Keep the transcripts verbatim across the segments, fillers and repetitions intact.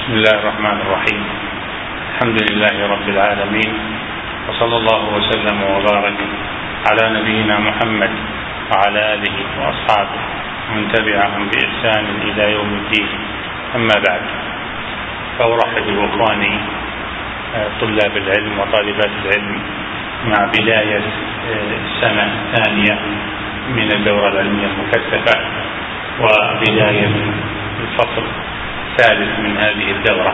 بسم الله الرحمن الرحيم. الحمد لله رب العالمين، وصلى الله وسلم وبارك على نبينا محمد وعلى آله وأصحابه ومن تبعهم بإحسان إلى يوم الدين. أما بعد، فأرحب بإخواني طلاب العلم وطالبات العلم مع بداية السنة الثانية من الدورة العلمية المكثفة وبداية الفصل الثالث من هذه الدورة،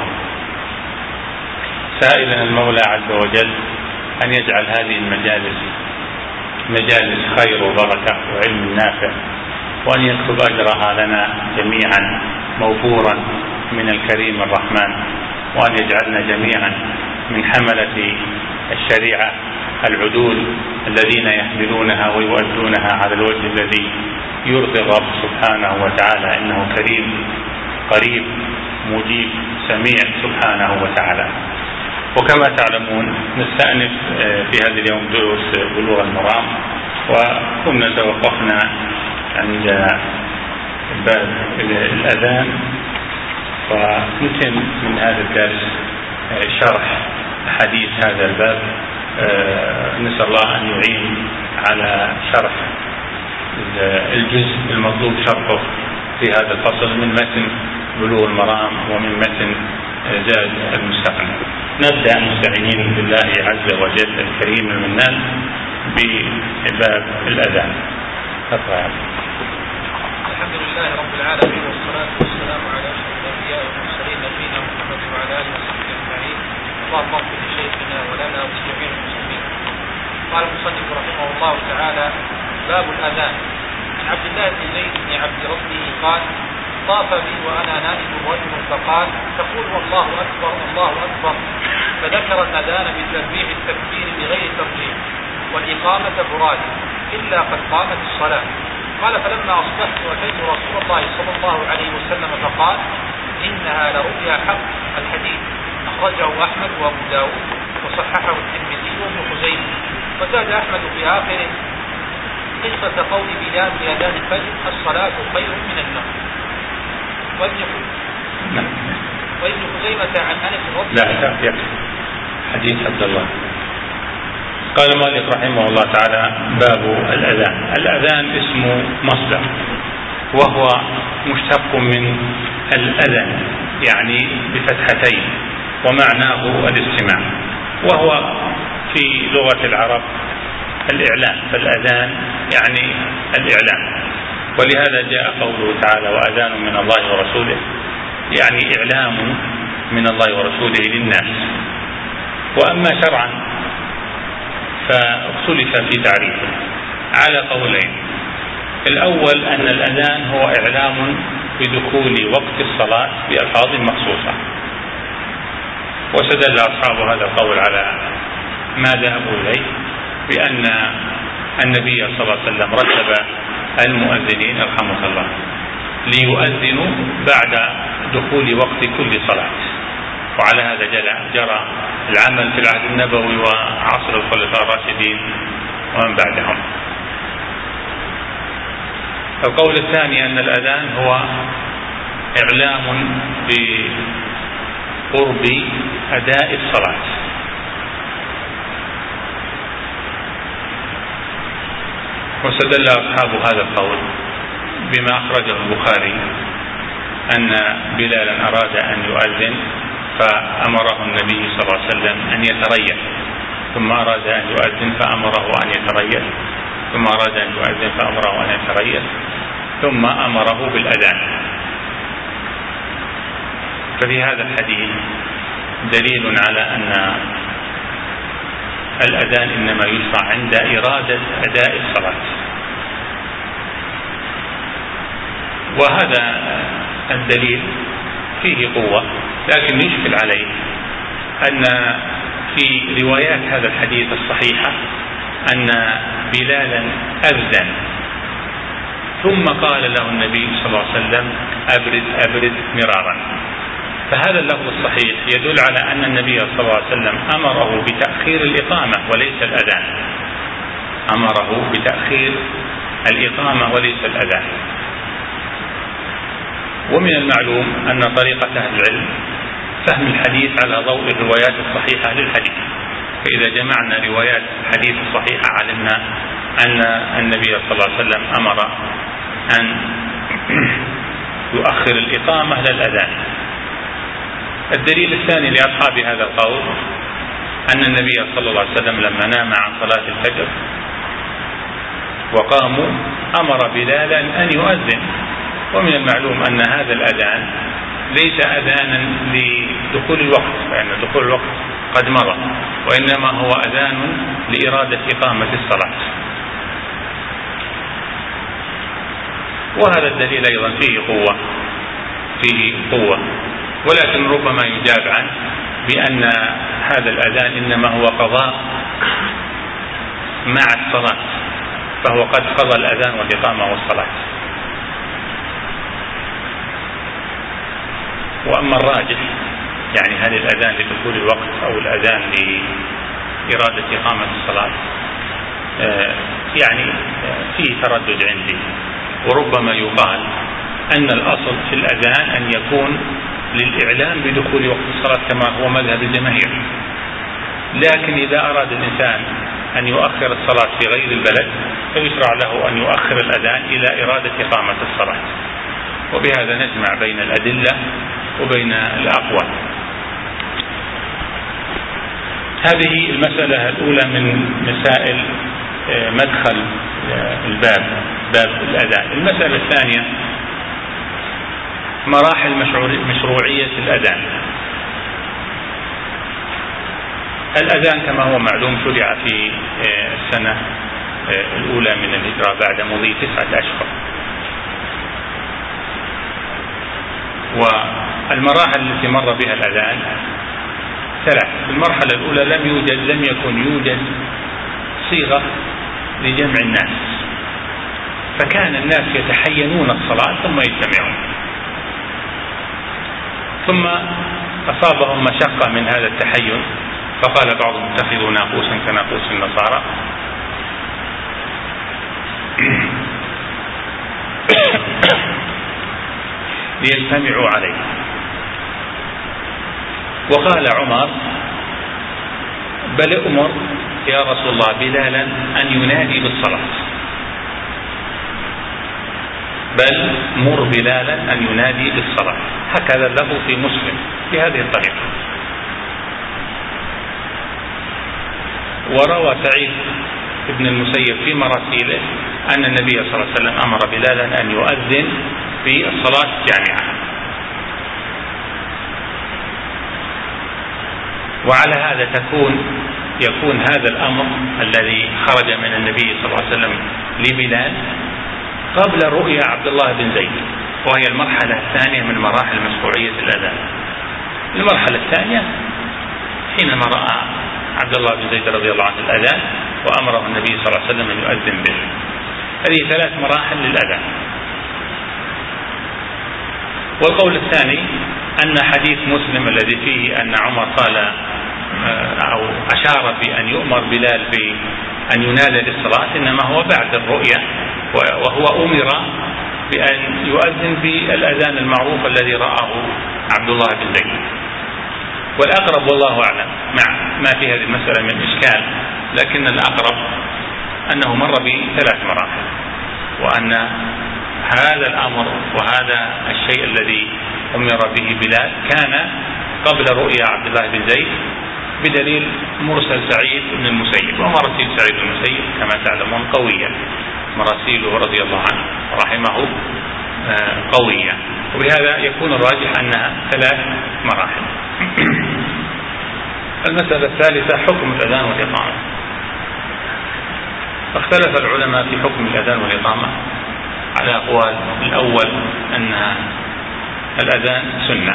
سائلا المولى عز وجل أن يجعل هذه المجالس مجالس خير وبركة وعلم نافع، وأن يكتب أجرها لنا جميعا موفورا من الكريم الرحمن، وأن يجعلنا جميعا من حملة الشريعة العدول الذين يحملونها ويؤدونها على الوجه الذي يرضي الرب سبحانه وتعالى، إنه كريم قريب مجيب سميع سبحانه وتعالى. وكما تعلمون نستأنف في هذا اليوم دروس بلوغ المرام، وكنا توقفنا عند باب الأذان، ونتم من هذا الدرس شرح حديث هذا الباب. نسأل الله أن يعين على شرح الجزء المطلوب شرحه في هذا الفصل من متن بلوغ المرام ومن متن زاد المستقنع. نبدأ مستعينين بالله عز وجل الكريم المنان بباب الأذان. الحمد لله رب العالمين، والصلاة والسلام على أشرف الأنبياء والمرسلين نبينا محمد وعلى آله وصحبه أجمعين. اللهم اغفر لشيخنا ولنا ولجميع المسلمين. قال المصنف رحمه الله تعالى: باب الأذان. عن عبد الله بن زيد بن عبد ربه قال: طاف بي وأنا نائم رجل فقال: تقول والله أكبر الله أكبر، فذكر الأذان بتربيع التكبير بغير ترجيح، والإقامة براد إلا قد قامت الصلاة. قال: فلما أصبحت أتيت رسول الله صلى الله عليه وسلم فقال: إنها لرؤيا حق. الحديث أخرجه أحمد وأبو داود وصححه الترمذي وابن خزيمة. وزاد أحمد في آخره قصة قول بلال في أذان الفجر: الصلاة خير من النوم. وابن خزيمة عن أنس رضي الله عنه. لا يكفي حديث عبد الله. قال مالك رحمه الله تعالى: باب الأذان. الأذان اسمه مصدر، وهو مشتق من الأذن يعني بفتحتين، ومعناه الاستماع، وهو في لغة العرب الإعلان، فالأذان يعني الإعلان. ولهذا جاء قوله تعالى: وأذان من الله ورسوله، يعني إعلام من الله ورسوله للناس. وأما شرعا فاختلف في تعريفه على قولين. الأول أن الأذان هو إعلام بدخول وقت الصلاة بألفاظ مخصوصة، واستدل أصحاب هذا القول على ما ذهبوا إليه بأن النبي صلى الله عليه وسلم رتب المؤذنين رحمه الله ليؤذنوا بعد دخول وقت كل صلاة، وعلى هذا جرى العمل في العهد النبوي وعصر الخلفاء الراشدين ومن بعدهم. القول الثاني أن الأذان هو إعلام بقرب أداء الصلاة، واستدل أصحاب هذا القول بما أخرجه البخاري أن بلالا أراد أن يؤذن فأمره النبي صلى الله عليه وسلم أن يتريث، ثم أراد أن يؤذن فأمره أن يتريث، ثم أراد أن يؤذن فأمره أن يتريث، ثم أمره بالأذان. ففي هذا الحديث دليل على أن الأذان إنما يشرع عند إرادة أداء الصلاة. وهذا الدليل فيه قوة، لكن يشكل عليه أن في روايات هذا الحديث الصحيحة أن بلالا أذن ثم قال له النبي صلى الله عليه وسلم: أبرد أبرد مرارا. فهذا اللفظ الصحيح يدل على أن النبي صلى الله عليه وسلم أمره بتأخير الإقامة وليس الأذان، أمره بتأخير الإقامة وليس الأذان. ومن المعلوم أن طريقة أهل العلم فهم الحديث على ضوء الروايات الصحيحة للحديث. فإذا جمعنا روايات الحديث الصحيحة علمنا أن النبي صلى الله عليه وسلم أمر أن يؤخر الإقامة للأذان. الدليل الثاني لأصحاب هذا القول أن النبي صلى الله عليه وسلم لما نام عن صلاة الفجر وقاموا أمر بلالا أن يؤذن، ومن المعلوم أن هذا الأذان ليس أذانا لدخول الوقت، لأن يعني دخول الوقت قد مضى، وإنما هو أذان لإرادة إقامة الصلاة. وهذا الدليل أيضا فيه قوة فيه قوة ولكن ربما يجاب عنه بأن هذا الأذان إنما هو قضاء مع الصلاة، فهو قد قضى الأذان والإقامة والصلاة. وأما الراجح يعني هل الأذان لدخول الوقت أو الأذان لإرادة إقامة الصلاة يعني فيه تردد عندي، وربما يقال أن الأصل في الأذان أن يكون للإعلام بدخول وقت الصلاة كما هو مذهب الجماهير، لكن إذا أراد الإنسان أن يؤخر الصلاة في غير البلد فيشرع له أن يؤخر الأذان إلى إرادة إقامة الصلاة. وبهذا نجمع بين الأدلة وبين الأقوال. هذه المسألة الأولى من مسائل مدخل الباب، باب الأذان. المسألة الثانية مراحل مشروعية الأذان. الأذان كما هو معلوم شرع في السنة الأولى من الهجرة بعد مضي تسعة أشهر. والمراحل التي مر بها الأذان ثلاث. المرحلة الأولى لم يوجد لم يكن يوجد صيغة لجمع الناس، فكان الناس يتحينون الصلاة ثم يجتمعون، ثم أصابهم مشقة من هذا التحين، فقال بعضهم اتخذوا ناقوسا كناقوس النصارى ليجتمعوا عليه. وقال عمر بل أمر يا رسول الله بلالا أن ينادي بالصلاة، بل مر بلالا أن ينادي بالصلاة. هكذا له في مسلم بهذه الطريقة. وروى سعيد بن المسيب في مراسيله أن النبي صلى الله عليه وسلم أمر بلالا أن يؤذن في الصلاة الجامعة. وعلى هذا تكون يكون هذا الأمر الذي خرج من النبي صلى الله عليه وسلم لبلال قبل رؤيا عبد الله بن زيد، وهي المرحلة الثانية من مراحل مشروعية الأذان. المرحلة الثانية حينما رأى عبد الله بن زيد رضي الله عنه الأذان وأمره النبي صلى الله عليه وسلم أن يؤذن به. هذه ثلاث مراحل للأذان. والقول الثاني أن حديث مسلم الذي فيه أن عمر قال أو أشار بأن يؤمر بلال بأن ينادى للصلاة إنما هو بعد الرؤيا، وهو أمر بأن يؤذن بالأذان المعروف الذي رآه عبد الله بن زيد. والأقرب والله أعلم مع ما في هذه المسألة من إشكال، لكن الأقرب أنه مر بثلاث مراحل، وأن هذا الأمر وهذا الشيء الذي أمر به بلال كان قبل رؤيا عبد الله بن زيد بدليل مرسل سعيد بن المسيب. ومراسيل سعيد بن المسيب كما تعلمون قوية، مراسيله رضي الله عنه رحمه قوية، وبهذا يكون الراجح أنها ثلاث مراحل. المسألة الثالثة حكم الأذان والإقامة. اختلف العلماء في حكم الأذان والإقامة على أقوال. الأول أن الأذان سنة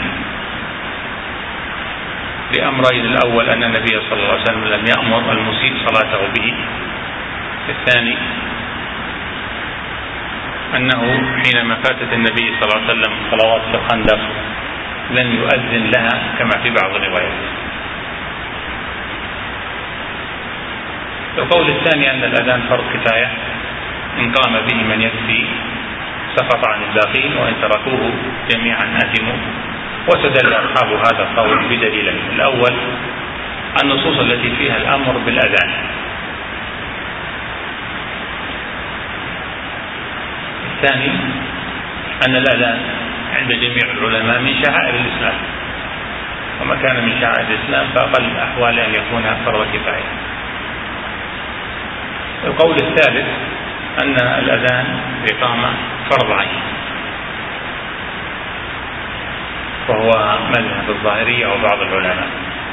لأمرين: الأول أن النبي صلى الله عليه وسلم لم يأمر المسيء صلاته به. الثاني أنه حينما فاتت النبي صلى الله عليه وسلم صلوات الخندق لم يؤذن لها كما في بعض الروايات. القول الثاني أن الأذان فرض كفاية، إن قام به من يكفي سقط عن الباقين، وإن تركوه جميعا آثموا. واستدل أصحاب هذا القول بدليلين: الأول النصوص التي فيها الأمر بالأذان، الثاني أن الأذان عند جميع العلماء من شعائر الإسلام، وما كان من شعائر الإسلام فأقل الأحوال أن يكون فرض كفاية. القول الثالث أن الأذان الإقامة فرض عين، وهو مذهب الظاهرية وبعض العلماء.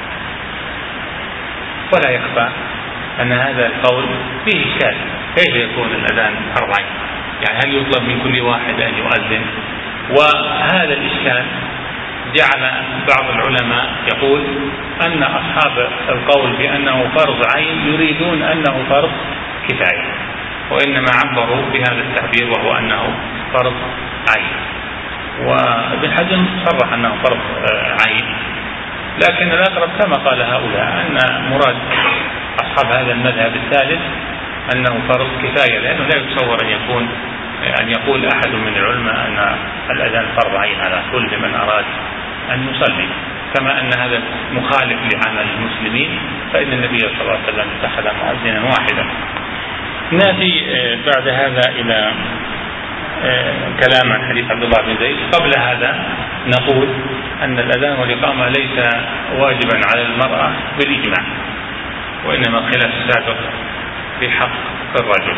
ولا يخفى أن هذا القول فيه إشكال: كيف يكون الأذان فرض عين؟ يعني هل يطلب من كل واحد أن يؤذن؟ وهذا الإشكال جعل بعض العلماء يقول أن أصحاب القول بأنه فرض عين يريدون أنه فرض كفاية، وإنما عبروا بهذا التعبير وهو أنه فرض عين. وابن حزم صرح أنه فرض عين، لكن الأقرب كما قال هؤلاء أن مراد أصحاب هذا المذهب الثالث أنه فرض كفاية، لأنه لا يتصور أن يكون أن يقول أحد من العلماء أن الأذان فرض عين على كل من أراد أن يصلي، كما أن هذا مخالف لعمل المسلمين، فإن النبي صلى الله عليه وسلم اتخذ مؤذنا واحدا. نأتي بعد هذا إلى كلام عن حديث عبد الله بن زيد. قبل هذا نقول أن الأذان والإقامة ليس واجبا على المرأة بالإجماع، وإنما الخلاف السابق في حق الرجل.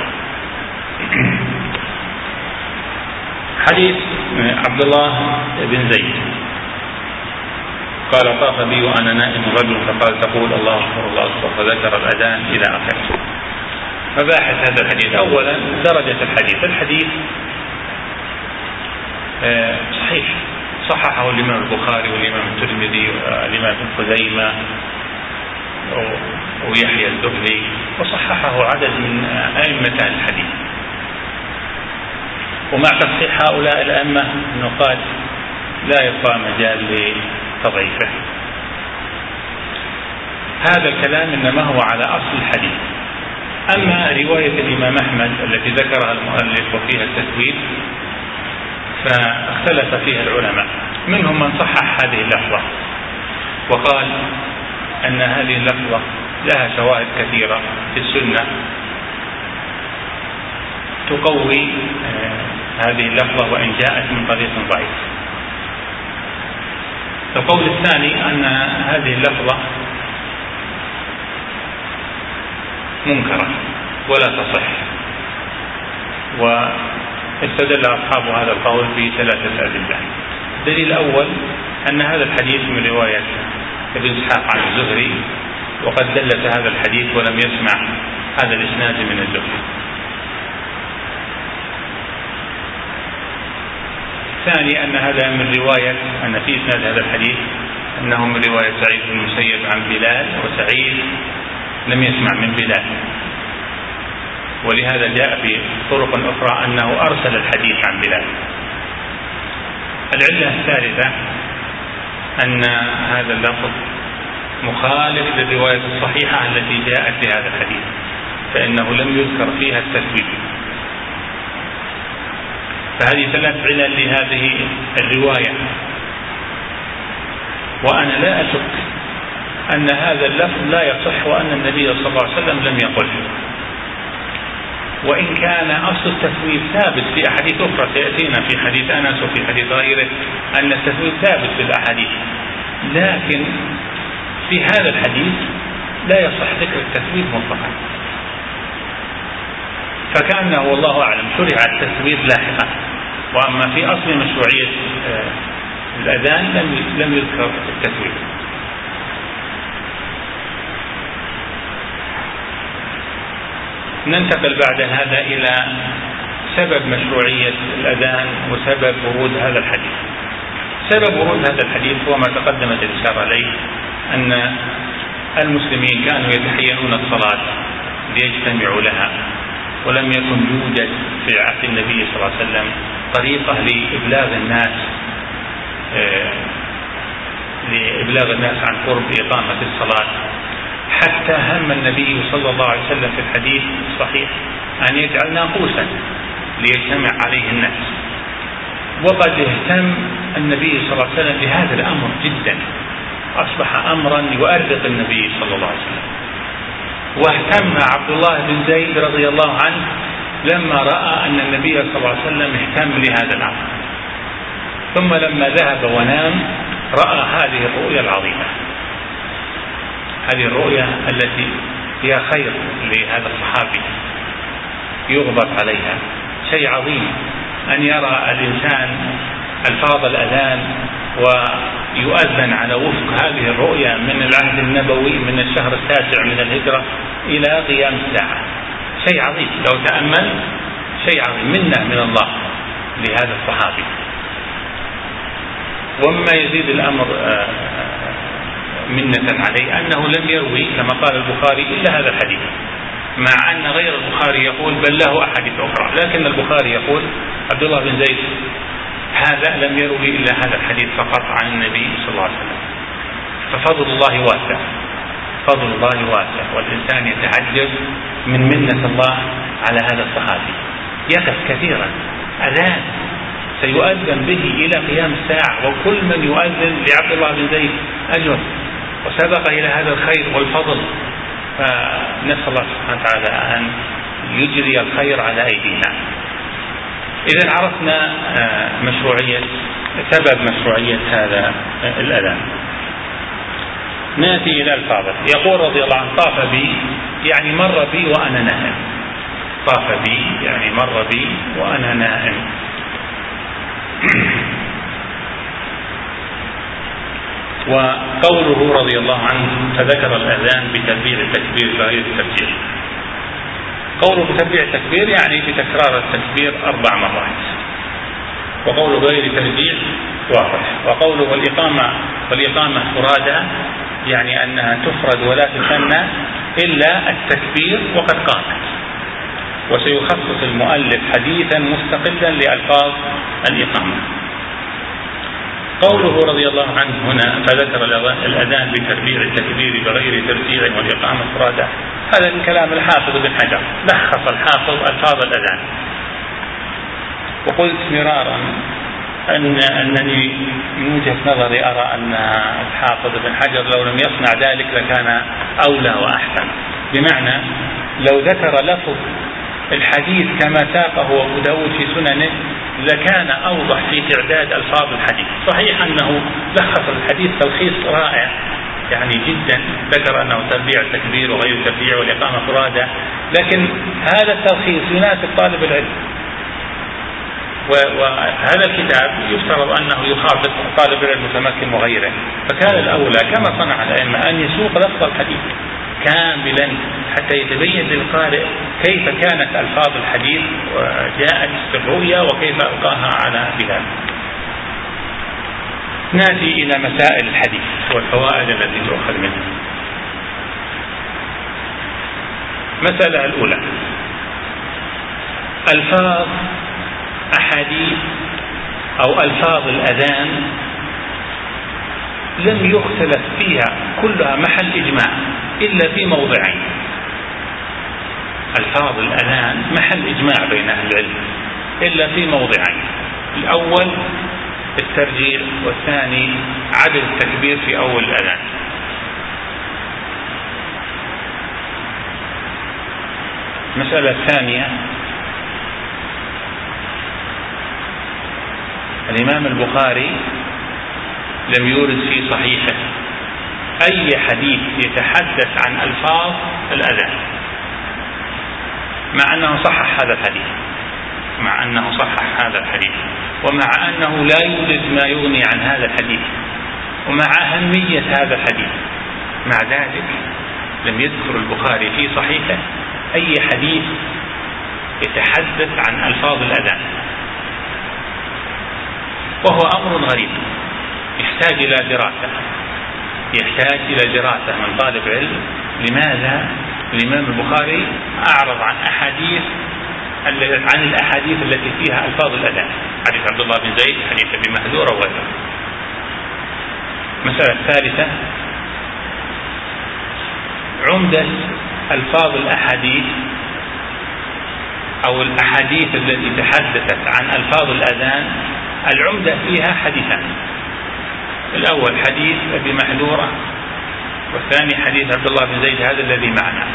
حديث عبد الله بن زيد قال: طاف بي وأنا نائم رجل فقال: تقول الله أكبر الله أكبر، فذكر الأذان إلى آخره. مباحث هذا الحديث: أولا درجة الحديث. الحديث صحيح، صححه الإمام البخاري والإمام الترمذي والإمام ابن خزيمة ويحيى الذهلي، وصححه عدد من أئمة الحديث. ومع تصحيح هؤلاء الأئمة النقاد لا يبقى مجال لتضعيفه. هذا الكلام إنما هو على أصل الحديث. أما رواية الإمام أحمد التي ذكرها المؤلف وفيها التثويب فاختلف فيها العلماء، منهم من صحح هذه اللفظة وقال أن هذه اللفظة لها شواهد كثيرة في السنة تقوي هذه اللفظة وإن جاءت من طريق ضعيف. القول الثاني أن هذه اللفظة منكرة ولا تصح، واستدل أصحاب هذا القول بثلاثة أدلة. الدليل الأول أن هذا الحديث من رواية ابن إسحاق عن الزهري، وقد دلت هذا الحديث ولم يسمع هذا الإسناد من الزهري. الثاني أن هذا من رواية أن في إسناد هذا الحديث أنه من رواية سعيد بن المسيب عن بلال، وسعيد لم يسمع من بلال، ولهذا جاء في طرق أخرى أنه أرسل الحديث عن بلال. العلة الثالثة أن هذا اللفظ مخالف للرواية الصحيحة التي جاءت بهذا الحديث، فإنه لم يذكر فيها التثويب. فهذه ثلاث علل لهذه الرواية، وأنا لا أشك أن هذا اللفظ لا يصح وأن النبي صلى الله عليه وسلم لم يقله، وإن كان أصل التثويب ثابت في أحاديث أخرى سيأتينا في حديث أنس وفي حديث غيره أن التثويب ثابت في الأحاديث، لكن في هذا الحديث لا يصح ذكر التثويب مطلقا، فكأنه والله أعلم شرع التثويب لاحقا، وأما في أصل مشروعية الأذان لم لم يذكر التثويب. ننتقل بعد هذا إلى سبب مشروعية الأذان وسبب ورود هذا الحديث. سبب ورود هذا الحديث هو ما تقدمت الإشارة عليه، أن المسلمين كانوا يتحينون الصلاة ليجتمعوا لها، ولم يكن يوجد في عهد النبي صلى الله عليه وسلم طريقة لإبلاغ الناس لإبلاغ الناس عن قرب إقامة الصلاة، حتى هم النبي صلى الله عليه وسلم في الحديث الصحيح أن يجعل ناقوسا ليجتمع عليه الناس. وقد اهتم النبي صلى الله عليه وسلم بهذا الأمر جدا، أصبح أمرا يؤرق النبي صلى الله عليه وسلم. واهتم عبد الله بن زيد رضي الله عنه لما رأى أن النبي صلى الله عليه وسلم اهتم لهذا الأمر، ثم لما ذهب ونام رأى هذه الرؤيا العظيمة، هذه الرؤيا التي هي خير لهذا الصحابي يغبط عليها. شيء عظيم أن يرى الإنسان ألفاظ الأذان ويؤذن على وفق هذه الرؤيا من العهد النبوي من الشهر التاسع من الهجرة إلى قيام الساعة. شيء عظيم لو تأمل، شيء عظيم منة من الله لهذا الصحابي. ومما يزيد الأمر منة عليه أنه لم يروي كما قال البخاري إلا هذا الحديث، مع أن غير البخاري يقول بل له أحاديث أخرى، لكن البخاري يقول عبد الله بن زيد هذا لم يروي إلا هذا الحديث فقط عن النبي صلى الله عليه وسلم. ففضل الله واسع، فضل الله واسع، والإنسان يتعجب من منة الله على هذا الصحابي. يقف كثيرا، أذان سيؤذن به إلى قيام الساعة، وكل من يؤذن لعبد الله بن زيد أجر وسبق إلى هذا الخير والفضل. فنسأل الله سبحانه وتعالى أن يجري الخير على أيدينا. إذا عرفنا مشروعية سبب مشروعية هذا الأذان. نأتي إلى الفاضل. يقول رضي الله عنه طاف بي يعني مر بي وأنا نائم، طاف بي يعني مر بي وأنا نائم. وقوله رضي الله عنه فذكر الأذان بتربيع التكبير بغير الترجيع. قوله بتربيع التكبير يعني بتكرار التكبير أربع مرات، وقوله غير ترجيع واضح. وقوله والإقامة والإقامة فرادى يعني أنها تفرد ولا تثنى إلا التكبير وقد قامت. وسيخصص المؤلف حديثا مستقلا لألفاظ الإقامة. قوله رضي الله عنه هنا فذكر الأذان بتربيع التكبير بغير ترجيع والإقامة فرادى، هذا من كلام الحافظ بن حجر، لخص الحافظ ألفاظ الأذان. وقلت مرارا أن أنني من وجهة نظري أرى أن الحافظ بن حجر لو لم يصنع ذلك لكان أولى وأحسن، بمعنى لو ذكر لفظ الحديث كما ساقه أبو داود في سننه لكان أوضح في تعداد ألفاظ الحديث. صحيح أنه لخص الحديث تلخيص رائع يعني جدا، ذكر أنه تربيع التكبير وغير تربيع والإقامة فرادى، لكن هذا التلخيص يناسب طالب العلم. وهذا الكتاب يفترض أنه يخاطب طالب العلم المتمكن وغيره، فكان الأولى كما صنع الأئمة أن يسوق لفظ الحديث كاملا حتى يتبين للقارئ كيف كانت ألفاظ الحديث وجاءت في الرؤيا وكيف ألقاها على بلاد. نأتي إلى مسائل الحديث والفوائد التي تؤخذ منه. مسألة الأولى ألفاظ أحاديث أو ألفاظ الأذان لم يختلف فيها، كلها محل إجماع إلا في موضعين. ألفاظ الأذان محل إجماع بين أهل العلم إلا في موضعين، الأول الترجيع والثاني عدم التكبير في أول الأذان. المسألة الثانية الإمام البخاري لم يورد في صحيحه أي حديث يتحدث عن ألفاظ الأذان، مع أنه صحح هذا الحديث مع أنه صحح هذا الحديث ومع أنه لا يوجد ما يغني عن هذا الحديث ومع أهمية هذا الحديث، مع ذلك لم يذكر البخاري في صحيحه أي حديث يتحدث عن ألفاظ الأذان، وهو أمر غريب يحتاج إلى دراسة يحتاج إلى دراسة من طالب علم. لماذا الإمام البخاري أعرض عن أحاديث عن الأحاديث التي فيها ألفاظ الأذان، حديث عبد الله بن زيد، حديث أبي مهذورة وغيره. المسألة الثالثة عمدة ألفاظ الأحاديث أو الأحاديث التي تحدثت عن ألفاظ الأذان العمدة فيها حديثان: الأول حديث أبي محذورة، والثاني حديث عبد الله بن زيد هذا الذي معنا.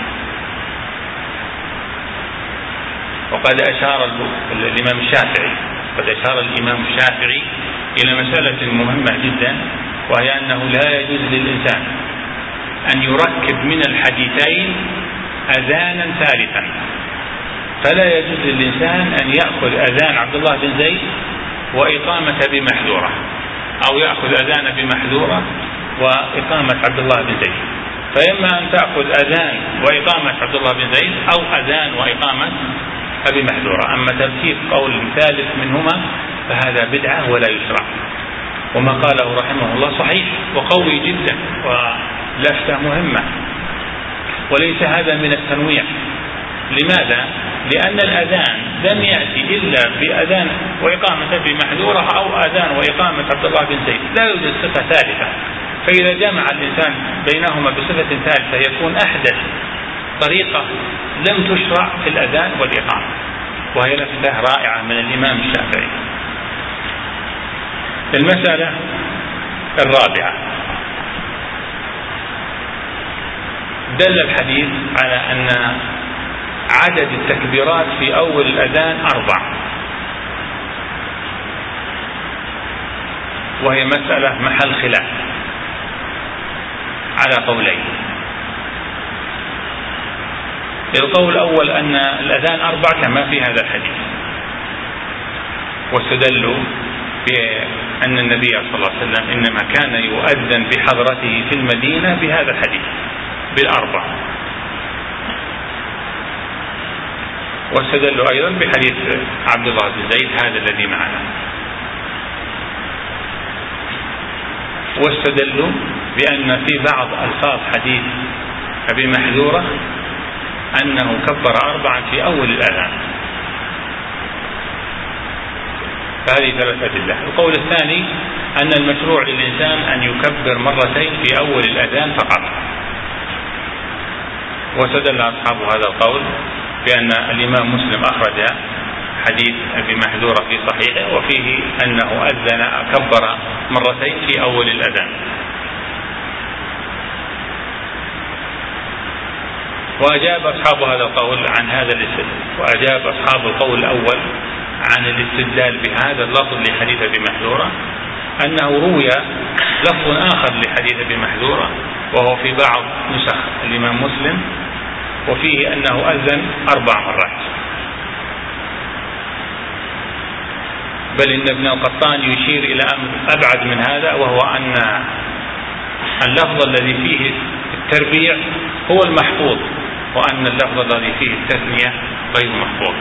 وقد أشار الإمام الشافعي قد أشار الإمام الشافعي إلى مسألة مهمة جدا، وهي أنه لا يجوز للإنسان أن يركب من الحديثين أذانا ثالثا. فلا يجوز للإنسان أن يأخذ أذان عبد الله بن زيد وإقامة بمحذورة، أو يأخذ أذان بمحذورة وإقامة عبد الله بن زيد. فإما أن تأخذ أذان وإقامة عبد الله بن زيد، أو أذان وإقامة أبي محذورة. أما ترتيب قول ثالث منهما فهذا بدعة ولا يشرع. وما قاله رحمه الله صحيح وقوي جدا ولفتة مهمة، وليس هذا من التنويع. لماذا؟ لأن الأذان لم يأتي إلا بأذان وإقامة أبي محذورة أو أذان وإقامة عبد الله بن زيد، لا يوجد صفة ثالثة. فإذا جمع الإنسان بينهما بصفة ثالثة يكون أحدث طريقة لم تشرع في الأذان والإقامة، وهي لفتة رائعة من الإمام الشافعي. المسألة الرابعة: دل الحديث على أن عدد التكبيرات في أول الأذان أربع، وهي مسألة محل خلاف على قولين. القول الأول أن الأذان أربع كما في هذا الحديث، واستدلوا بأن النبي صلى الله عليه وسلم إنما كان يؤذن بحضرته في المدينة بهذا الحديث بالأربع. واستدلوا أيضا بحديث عبد الله بن زيد هذا الذي معنا. واستدلوا بأن في بعض ألفاظ حديث أبي محذورة أنه كبر أربعا في أول الأذان. فهذه ثلاثة أدلة. القول الثاني أن المشروع للإنسان أن يكبر مرتين في أول الأذان فقط. واستدل أصحاب هذا القول بأن الإمام مسلم أخرج حديث أبي محذورة في صحيحه وفيه أنه أذن كبر مرتين في أول الأذان. وأجاب أصحاب هذا القول عن هذا الاستدلال، وأجاب أصحاب القول الأول عن الاستدلال بهذا اللفظ لحديث أبي محذورة أنه روي لفظ آخر لحديث أبي محذورة وهو في بعض نسخ الإمام مسلم، وفيه أنه أذن أربع مرات. بل إن ابن القطان يشير إلى أمر أبعد من هذا، وهو أن اللفظ الذي فيه التربيع هو المحفوظ، وأن اللفظ الذي فيه التثنية غير محفوظ.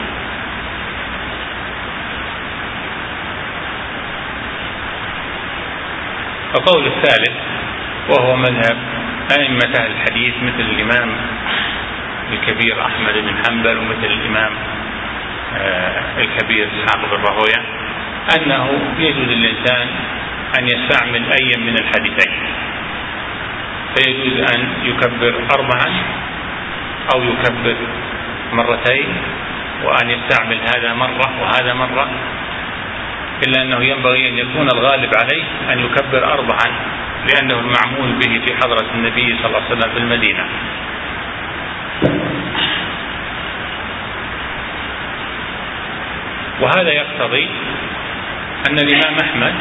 القول الثالث وهو مذهب أئمة أهل الحديث مثل الإمام الكبير أحمد بن حنبل ومثل الإمام الكبير إسحاق بن راهويه أنه يجوز للإنسان أن يستعمل أي من الحديثين، فيجوز أن يكبر أربعا أو يكبر مرتين، وأن يستعمل هذا مرة وهذا مرة، إلا أنه ينبغي أن يكون الغالب عليه أن يكبر أربعا، لأنه المعمول به في حضرة النبي صلى الله عليه وسلم في المدينة. وهذا يقتضي أن الإمام أحمد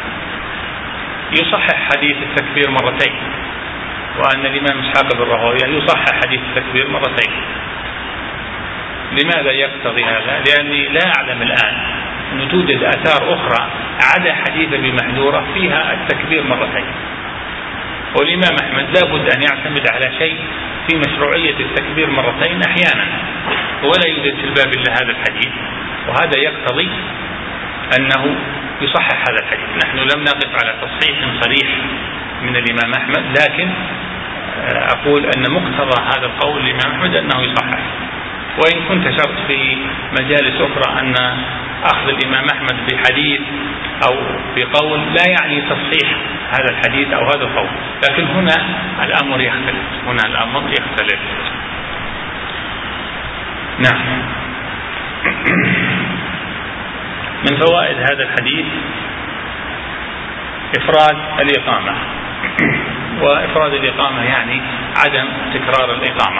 يصحح حديث التكبير مرتين، وأن الإمام إسحاق بن راهويه يصحح حديث التكبير مرتين. لماذا يقتضي هذا؟ لأني لا أعلم الآن أن توجد آثار أخرى عدا حديث أبي محذورة فيها التكبير مرتين، والإمام أحمد لا بد أن يعتمد على شيء في مشروعية التكبير مرتين أحيانا، ولا يوجد في الباب إلا هذا الحديث، وهذا يقتضي أنه يصحح هذا الحديث. نحن لم نقف على تصحيح صريح من الإمام أحمد، لكن أقول أن مقتضى هذا القول الإمام أحمد أنه يصحح. وإن كنت شرط في مجالس أخرى أن أخذ الإمام أحمد بحديث أو بقول لا يعني تصحيح هذا الحديث أو هذا القول، لكن هنا الأمر يختلف، هنا الأمر يختلف. نعم. من فوائد هذا الحديث إفراد الإقامة، وإفراد الإقامة يعني عدم تكرار الإقامة.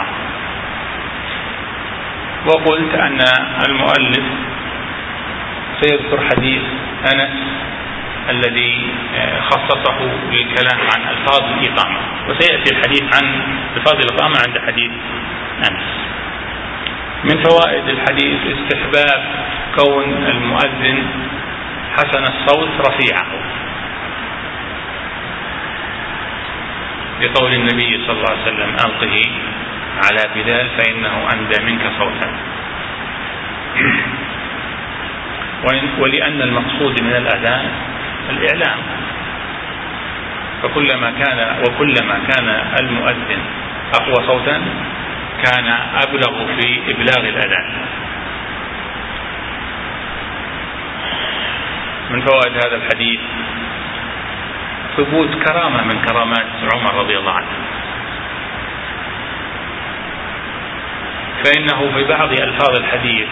وقلت أن المؤلف سيذكر حديث أنس الذي خصصه للكلام عن ألفاظ الإقامة، وسيأتي الحديث عن ألفاظ الإقامة عند حديث أنس. من فوائد الحديث استحباب كون المؤذن حسن الصوت رفيعه، لقول النبي صلى الله عليه وسلم: ألقه على بلال فإنه أندى منك صوتا. ولأن المقصود من الأذان الإعلام، فكلما كان وكلما كان المؤذن أقوى صوتا كان أبلغ في إبلاغ الأذان. من فوائد هذا الحديث ثبوت كرامة من كرامات عمر رضي الله عنه، فإنه في بعض ألفاظ الحديث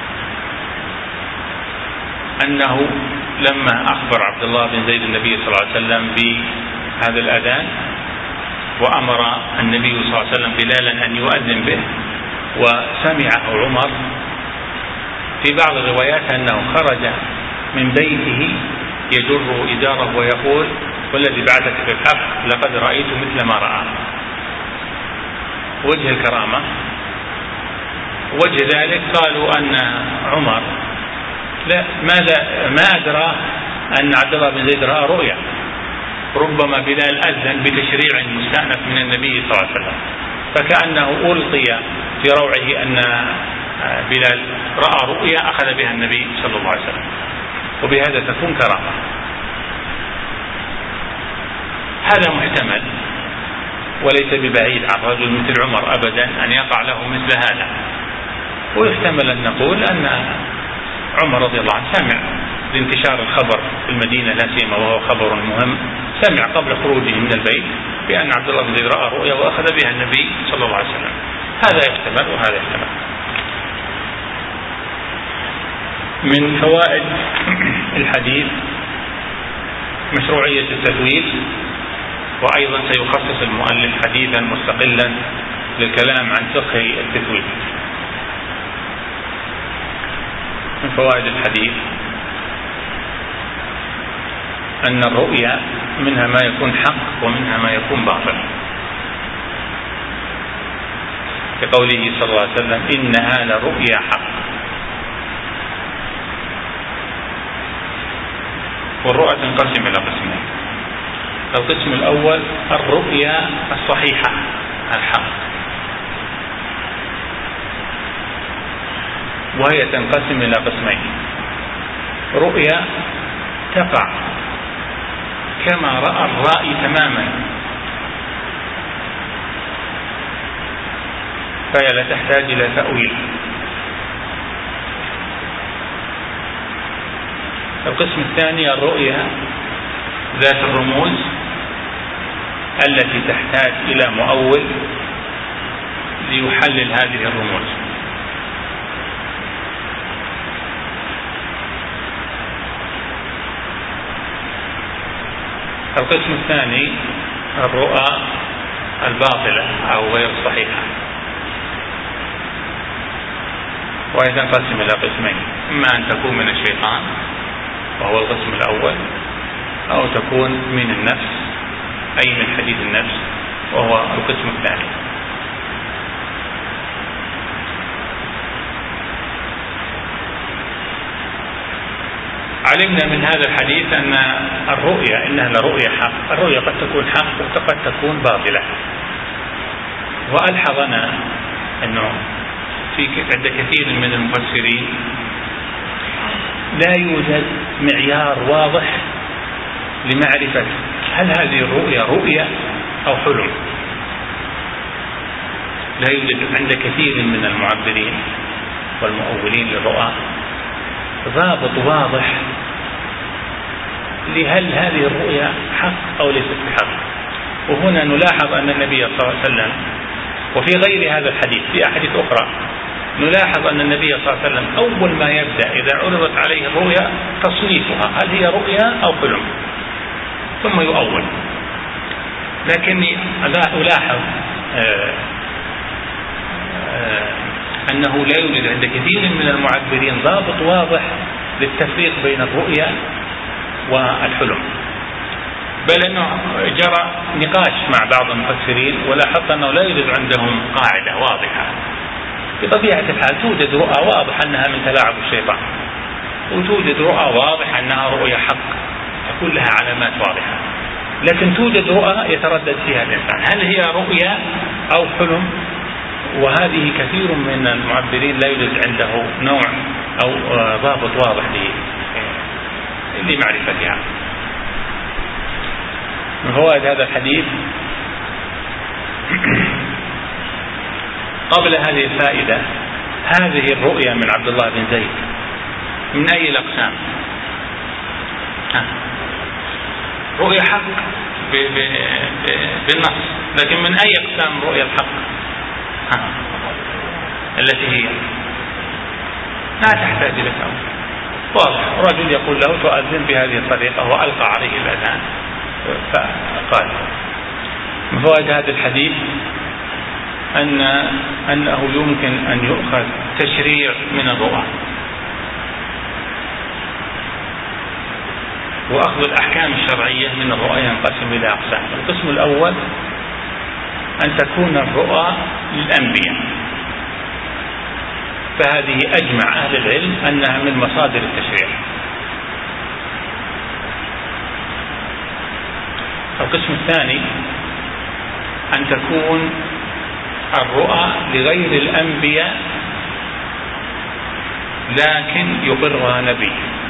أنه لما أخبر عبد الله بن زيد النبي صلى الله عليه وسلم بهذا الأذان، وأمر النبي صلى الله عليه وسلم بلالا أن يؤذن به، وسمعه عمر، في بعض الروايات أنه خرج من بيته يجر إزاره ويقول: والذي بعثك بالحق لقد رأيت مثل ما رأى. وجه الكرامة. وجه ذلك قالوا أن عمر لا ماذا ما أدرى أن عبد الله بن زيد رأى رؤيا، ربما بلال أذن بتشريع مستأنف من النبي صلى الله عليه وسلم، فكأنه ألقي في روعه أن بلال رأى رؤيا أخذ بها النبي صلى الله عليه وسلم، وبهذا تكون كرامة. هذا محتمل وليس ببعيد عن رجل مثل عمر أبدا أن يقع له مثل هذا. ويحتمل أن نقول أن عمر رضي الله عنه سمع لانتشار الخبر في المدينة لا سيما وهو خبر مهم، سمع قبل خروجه من البيت بأن عبد الله بن زيد رأى رؤيا وأخذ بها النبي صلى الله عليه وسلم. هذا يحتمل وهذا يحتمل. من فوائد الحديث مشروعية التثويب، وأيضا سيخصص المؤلف حديثا مستقلا للكلام عن فقه التثويب. من فوائد الحديث أن الرؤيا منها ما يكون حق ومنها ما يكون باطل، كقوله صلى الله عليه وسلم: إنها لرؤيا حق. والرؤى تنقسم إلى قسمين: القسم الأول الرؤيا الصحيحة الحق، وهي تنقسم إلى قسمين: رؤيا تقع كما رأى الرائي تماما، فهي لا تحتاج إلى تأويل. القسم الثاني الرؤيا ذات الرموز التي تحتاج إلى مؤول ليحلل هذه الرموز. القسم الثاني الرؤى الباطلة أو غير الصحيحة، وهي تنقسم إلى قسمين: إما أن تكون من الشيطان وهو القسم الأول، أو تكون من النفس أي من حديث النفس وهو القسم الثاني. علمنا من هذا الحديث أن الرؤيا إنها لرؤيا حق، الرؤيا قد تكون حق وقد تكون باطلة. وألحظنا أنه في عند كثير من المفسرين لا يوجد معيار واضح لمعرفة هل هذه الرؤيا رؤيا أو حلم. لا يوجد عند كثير من المعبرين والمؤولين للرؤى ضابط واضح لهل هذه الرؤيا حق أو ليست بحق. وهنا نلاحظ أن النبي صلى الله عليه وسلم، وفي غير هذا الحديث في أحاديث أخرى، نلاحظ أن النبي صلى الله عليه وسلم أول ما يبدأ إذا عرضت عليه الرؤيا تصنيفها: هل هي رؤيا أو حلم؟ ثم يؤول. لكني ألاحظ أنه لا يوجد عند كثير من المعبرين ضابط واضح للتفريق بين الرؤيا والحلم، بل أنه جرى نقاش مع بعض المفسرين ولاحظت أنه لا يوجد عندهم قاعدة واضحة. بطبيعة الحال توجد رؤى واضح أنها من تلاعب الشيطان، وتوجد رؤى واضح أنها رؤيا حق تكون لها علامات واضحة، لكن توجد رؤى يتردد فيها الإنسان هل هي رؤيا أو حلم، وهذه كثير من المعبرين لا يوجد عنده نوع أو ضابط واضح لمعرفتها. من فوائد هذا الحديث قبل هذه الفائدة، هذه الرؤيا من عبد الله بن زيد من أي الأقسام؟ رؤيا حق بالنص، لكن من أي أقسام رؤيا الحق؟ ها. التي هي لا تحتاج إلى تأويل، واضح. رجل يقول له تؤذن بهذه الطريقة وألقى عليه الأذان فقال. من فوائد هذا الحديث أن أنه يمكن أن يؤخذ تشريع من الرؤى، وأخذ الأحكام الشرعية من الرؤى ينقسم إلى أقسام. القسم الأول أن تكون الرؤى للأنبياء، فهذه أجمع أهل العلم أنها من مصادر التشريع. القسم الثاني أن تكون الرؤى لغير الأنبياء لكن يقرها نبي،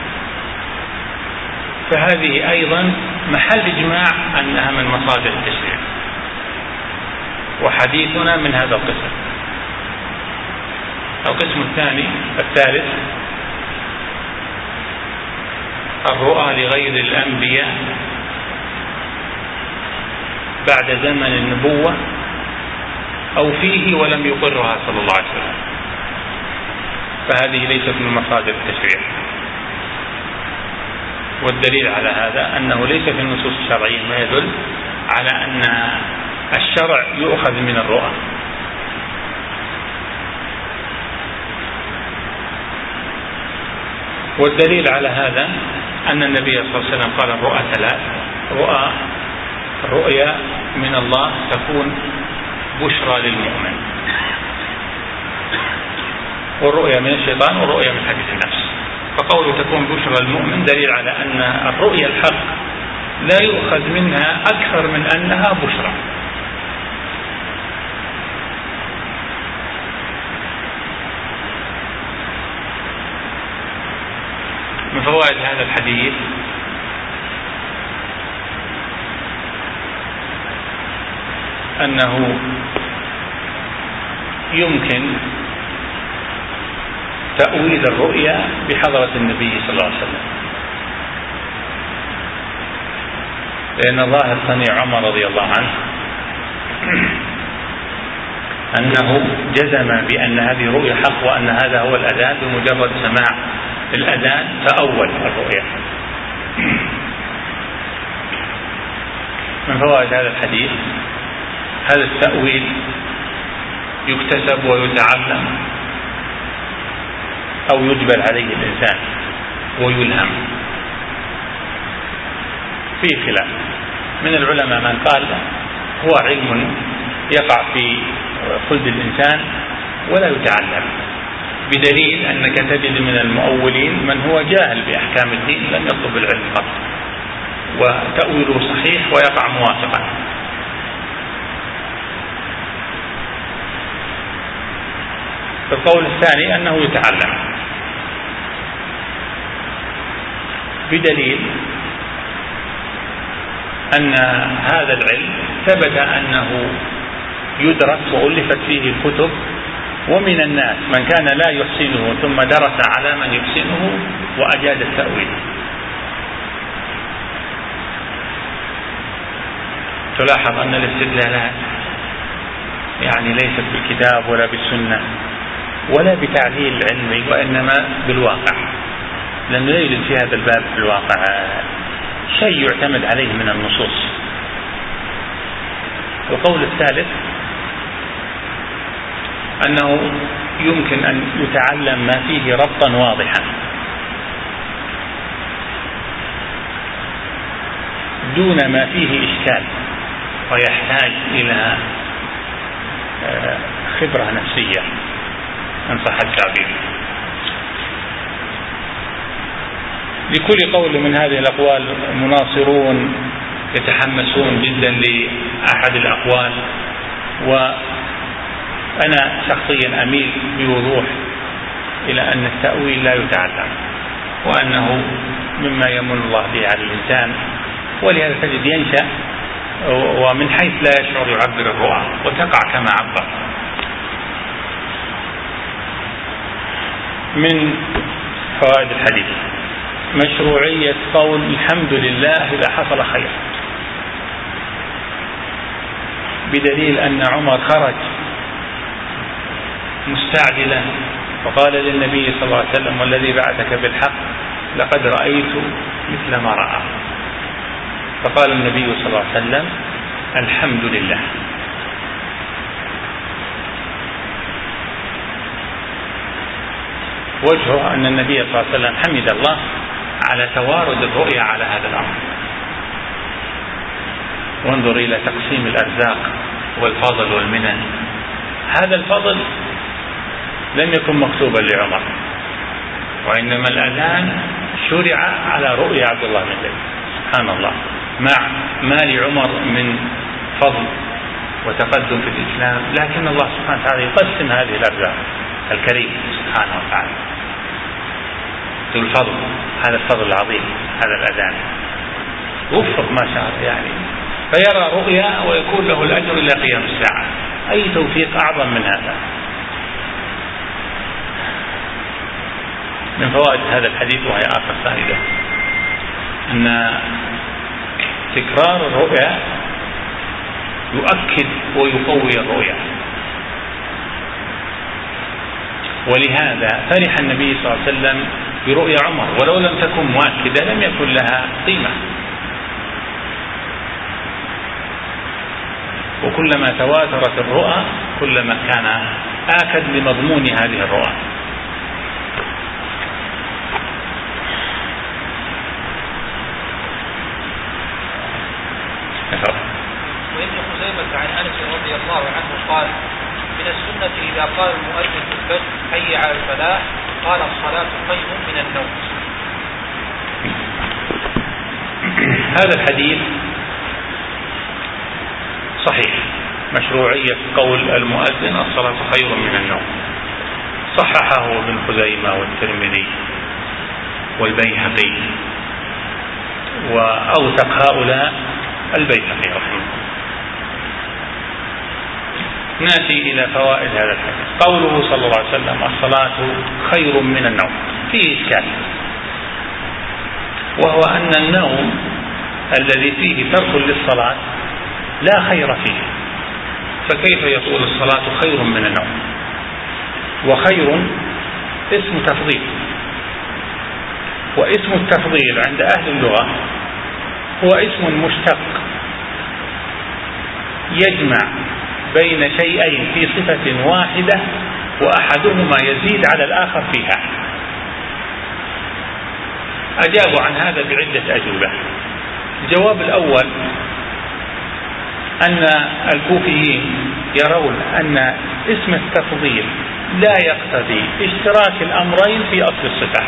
فهذه أيضا محل إجماع أنها من مصادر التشريع، وحديثنا من هذا القسم. القسم الثاني الثالث الرؤى لغير الأنبياء بعد زمن النبوة أو فيه ولم يقرها صلى الله عليه وسلم، فهذه ليست من مصادر التشريع. والدليل على هذا أنه ليس في النصوص الشرعية ما يدل على أن الشرع يؤخذ من الرؤى. والدليل على هذا أن النبي صلى الله عليه وسلم قال الرؤى ثلاث: رؤى رؤيا من الله تكون بشرى للمؤمن، والرؤيا من الشيطان، والرؤيا من حديث النفس. فقوله تكون بشرى للمؤمن دليل على أن الرؤيا الحق لا يؤخذ منها أكثر من أنها بشرى. من فوائد هذا الحديث أنه يمكن تأويل الرؤيا بحضرة النبي صلى الله عليه وسلم، لأن الله صنيع عمر رضي الله عنه أنه جزم بأن هذه رؤيا حق وأن هذا هو الأذان بمجرد سماع الأذان فأول الرؤيا. من فوائد هذا الحديث هذا التأويل يكتسب ويتعلم أو يجبل عليه الإنسان ويلهم، فيه خلاف من العلماء من قال هو علم يقع في خلد الإنسان ولا يتعلم، بدليل أنك تجد من المؤولين من هو جاهل بأحكام الدين لم يطلب العلم قط وتأويله صحيح ويقع موافقا. القول الثاني أنه يتعلم، بدليل أن هذا العلم ثبت أنه يدرس وألفت فيه الكتب، ومن الناس من كان لا يحسنه ثم درس على من يحسنه وأجاد التأويل. تلاحظ أن الاستدلالات يعني ليست بالكتاب ولا بالسنة ولا بتعليل علمي، وإنما بالواقع، لأنه لا يوجد في هذا الباب في الواقع شيء يعتمد عليه من النصوص. القول الثالث أنه يمكن أن يتعلم ما فيه ربطا واضحا دون ما فيه إشكال ويحتاج إلى خبرة نفسية إن صح التعبير. لكل قول من هذه الأقوال مناصرون يتحمسون جدا لأحد الأقوال، وأنا شخصيا أميل بوضوح إلى أن التأويل لا يتعلم، وأنه مما يمن الله به على الإنسان، ولهذا تجد ينشأ ومن حيث لا يشعر يعبر الرؤى وتقع كما عبر. من فوائد الحديث مشروعية قول الحمد لله إذا حصل خير، بدليل أن عمر خرج مستعجلا وقال للنبي صلى الله عليه وسلم والذي بعثك بالحق لقد رأيت مثل ما رأى، فقال النبي صلى الله عليه وسلم الحمد لله. وجهه أن النبي صلى الله عليه وسلم حمد الله على توارد الرؤيا على هذا الأمر. وانظر إلى تقسيم الأرزاق والفضل والمنن، هذا الفضل لم يكن مكتوبا لعمر، وإنما الأذان شرع على رؤيا عبد الله بن زيد، سبحان الله، مع ما لعمر من فضل وتقدم في الإسلام، لكن الله سبحانه وتعالى يقسم هذه الأرزاق الكريم سبحانه وتعالى ذو الفضل، هذا الفضل العظيم، هذا الأذان وفق ما شاء يعني، فيرى رؤيا ويكون له الأجر إلى قيام الساعة. أي توفيق أعظم من هذا. من فوائد هذا الحديث وهي آخر فائدة أن تكرار الرؤيا يؤكد ويقوي الرؤيا، ولهذا فرح النبي صلى الله عليه وسلم برؤيا عمر، ولو لم تكن مؤكدة لم يكن لها قيمة. وكلما تواترت الرؤى كلما كان آكد لمضمون هذه الرؤى. وابن خزيمة عن أنس رضي الله عنه قال من السنة إذا قال المؤذن في الفجر حي على الفلاح قال الصلاة خير من النوم. هذا الحديث صحيح، مشروعية قول المؤذن الصلاة خير من النوم، صححه ابن خزيمة والترمذي والبيهقي، وأوثق هؤلاء البيهقي رحمه الله. نأتي إلى فوائد هذا الحديث. قوله صلى الله عليه وسلم الصلاة خير من النوم فيه إشكال، وهو أن النوم الذي فيه ترك للصلاة لا خير فيه، فكيف يقول الصلاة خير من النوم؟ وخير اسم تفضيل، واسم التفضيل عند أهل اللغة هو اسم مشتق يجمع بين شيئين في صفة واحدة وأحدهما يزيد على الآخر فيها. أجابوا عن هذا بعدة أجوبة. الجواب الأول أن الكوفيين يرون أن اسم التفضيل لا يقتضي اشتراك الأمرين في أصل الصفة،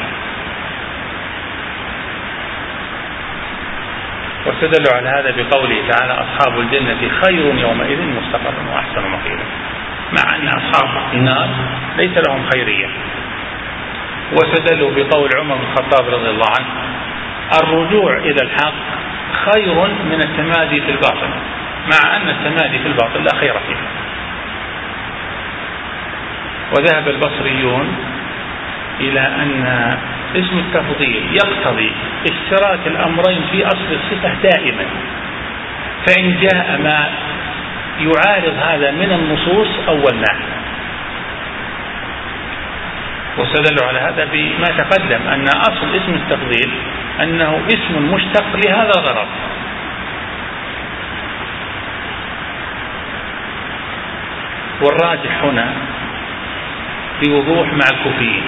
واستدلوا على هذا بقوله تعالى أصحاب الجنة خير يومئذ مستقرا وأحسن مقيلا، مع أن أصحاب النار ليس لهم خيرية. واستدلوا بقول عمر بن الخطاب رضي الله عنه الرجوع إلى الحق خير من التمادي في الباطل، مع أن التمادي في الباطل لا خير فيه. وذهب البصريون إلى أن اسم التفضيل يقتضي اشتراك الأمرين في أصل الصفة دائما، فإن جاء ما يعارض هذا من النصوص أولناه. واستدلوا على هذا بما تقدم أن أصل اسم التفضيل أنه اسم مشتق لهذا الغرض. والراجح هنا بوضوح مع الكوفيين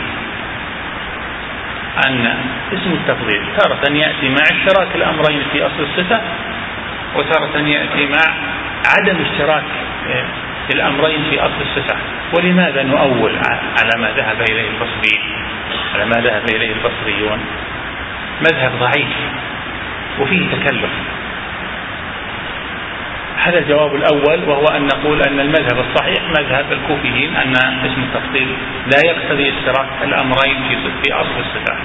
أن اسم التفضيل تارة يأتي مع اشتراك الأمرين في أصل الصفة، وتارة يأتي مع عدم اشتراك الأمرين في أصل الصفة. ولماذا نؤول على ما ذهب إليه البصريون على ما ذهب إليه البصريون؟ مذهب ضعيف وفيه تكلف. هذا الجواب الأول، وهو أن نقول أن المذهب الصحيح مذهب الكوفيين، أن اسم التفضيل لا يقتضي اشتراك الأمرين في أصل الصفة.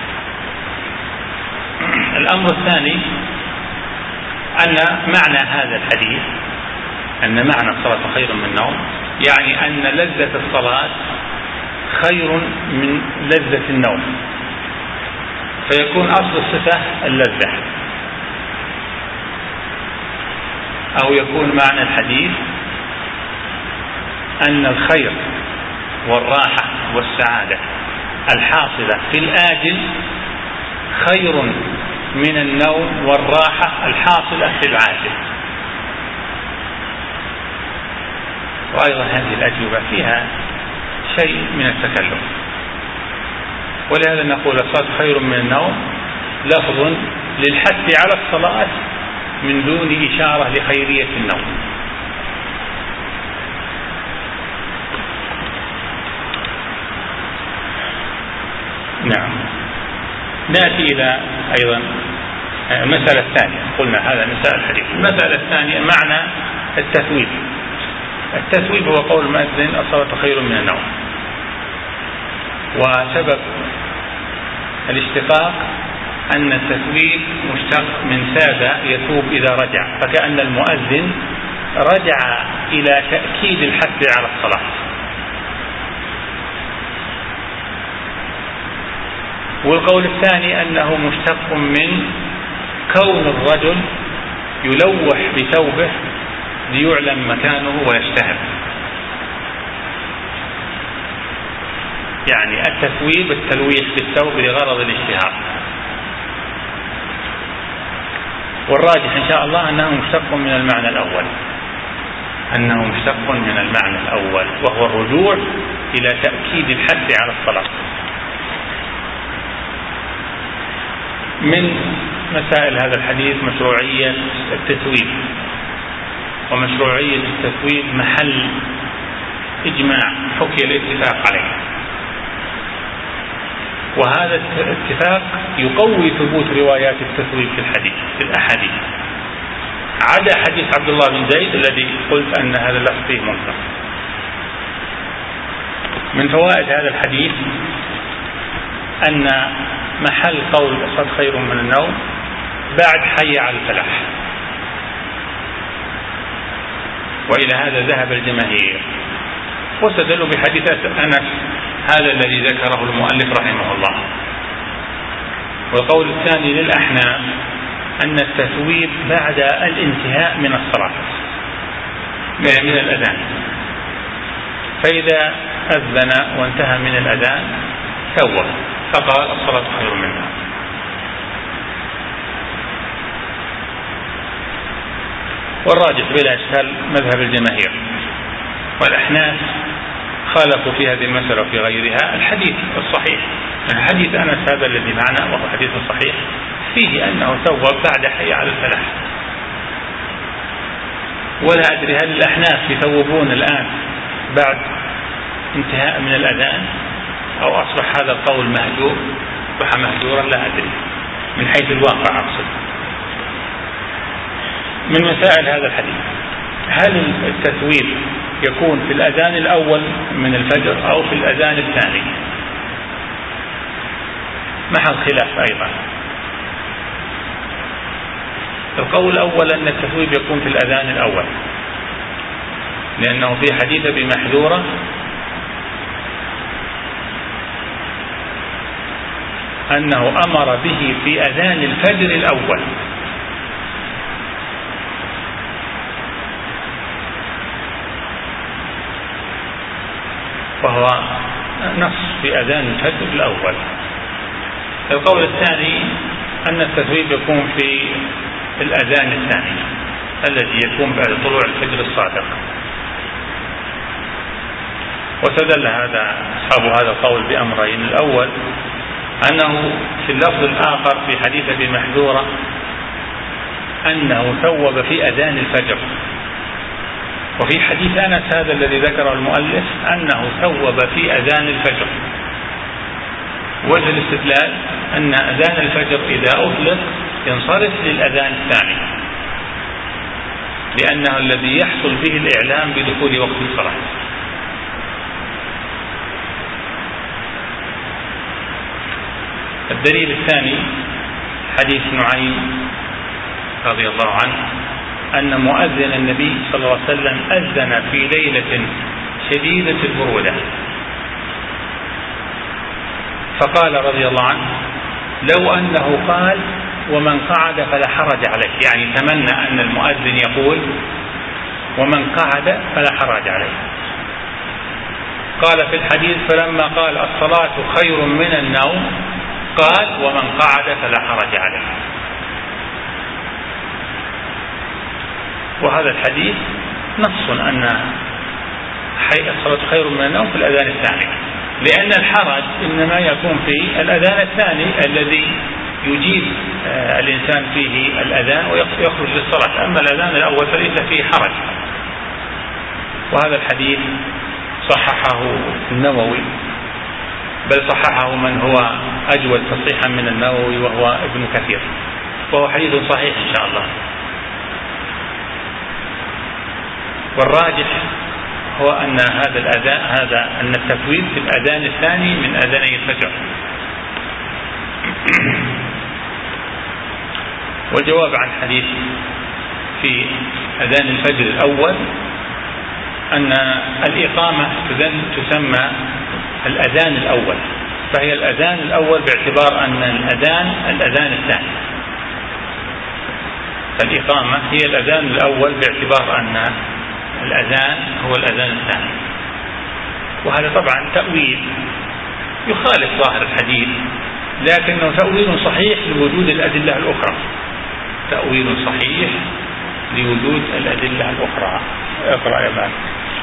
الأمر الثاني أن معنى هذا الحديث أن معنى الصلاة خير من النوم، يعني أن لذة الصلاة خير من لذة النوم، فيكون أصل الصفة اللذة. أو يكون معنى الحديث أن الخير والراحة والسعادة الحاصلة في الآجل خير من النوم والراحة الحاصلة في العاجل. وأيضا هذه الأجوبة فيها شيء من التكلف، ولهذا نقول الصلاة خير من النوم لفظ للحث على الصلاة من دون إشارة لخيرية النوم. نعم. نأتي إلى أيضا المسألة الثانية. قلنا هذا مسائل الحديث. المسألة الثانية معنى التثويب. التثويب هو قول المؤذن الصلاة خير من النوم، وسبب الاشتقاق أن التثويب مشتق من ثاب يثوب إذا رجع، فكأن المؤذن رجع إلى تأكيد الحث على الصلاة. والقول الثاني أنه مشتق من كون الرجل يلوح بثوبه ليعلم مكانه ويشتهر، يعني التثويب التلويح بالثوب لغرض الاشتهار. والراجح إن شاء الله أنه مشتق من المعنى الأول أنه مشتق من المعنى الأول وهو الرجوع إلى تأكيد الحث على الصلاة. من مسائل هذا الحديث مشروعية التثويب، ومشروعية التثويب محل إجماع حكي الاتفاق عليه، وهذا الاتفاق يقوي ثبوت روايات التثويب في الحديث في الأحاديث، عدا حديث عبد الله بن زيد الذي قلت أن هذا اللفظ فيه منكر. من فوائد هذا الحديث أن محل قول الصلاة خير من النوم بعد حي على الفلاح، وإلى هذا ذهب الجماهير، واستدلوا بحديث أنس هذا الذي ذكره المؤلف رحمه الله. والقول الثاني للأحناف أن التثويب بعد الانتهاء من الصلاة من الأذان، فإذا أذن وانتهى من الأذان ثوب فقال الصلاة خير منها. والراجح بلا إشكال مذهب الجماهير، والأحناف خالفوا في هذه المسألة وفي غيرها الحديث الصحيح. الحديث أنس هذا الذي معنا وهو حديث صحيح فيه أنه ثوب بعد حي على الفلاح. ولا أدري هل الأحناف يثوبون الآن بعد انتهاء من الأذان أو أصبح هذا القول مهجور أصبح مهجورا، لا أدري من حيث الواقع أقصد. من مسائل هذا الحديث هل التثويب يكون في الأذان الأول من الفجر أو في الأذان الثاني؟ محل خلاف أيضا. القول الأول أن التثويب يكون في الأذان الأول، لأنه في حديث بمحذورة أنه أمر به في أذان الفجر الأول، وهو نص في أذان الفجر الأول. القول الثاني أن التثويب يكون في الأذان الثاني الذي يكون بعد طلوع الفجر الصادق. واستدل هذا أصحاب هذا القول بأمرين: الأول أنه في اللفظ الآخر في حديث أبي محذورة أنه ثوب في أذان الفجر، وفي حديث أنس هذا الذي ذكره المؤلف أنه ثوب في أذان الفجر. وجه الاستدلال أن أذان الفجر إذا أطلق ينصرف للأذان الثاني، لأنه الذي يحصل به الإعلام بدخول وقت الصلاة. الدليل الثاني حديث نعيم رضي الله عنه أن مؤذن النبي صلى الله عليه وسلم أذن في ليلة شديدة البرودة، فقال رضي الله عنه: لو أنه قال ومن قعد فلا حرج عليه، يعني تمنى أن المؤذن يقول ومن قعد فلا حرج عليه. قال في الحديث: فلما قال الصلاة خير من النوم قال ومن قعد فلا حرج عليه. وهذا الحديث نص أن الصلاة خير من النوم في الأذان الثاني، لأن الحرج إنما يكون في الأذان الثاني الذي يجيب الإنسان فيه الأذان ويخرج للصلاة، أما الأذان الأول فليس فيه حرج. وهذا الحديث صححه النووي، بل صححه من هو أجود تصحيحا من النووي وهو ابن كثير، وهو حديث صحيح إن شاء الله. والراجح هو أن هذا الأذان هذا أن التثويب في الأذان الثاني من أذاني الفجر. والجواب عن حديث في أذان الفجر الأول أن الإقامة تسمى الأذان الأول، فهي الأذان الأول باعتبار أن الأذان الأذان الثاني، فالإقامة هي الأذان الأول باعتبار أن الأذان هو الأذان الثاني. وهذا طبعا تأويل يخالف ظاهر الحديث، لكنه تأويل صحيح لوجود الأدلة الأخرى، تأويل صحيح لوجود الأدلة الأخرى. اقرأ يا بان.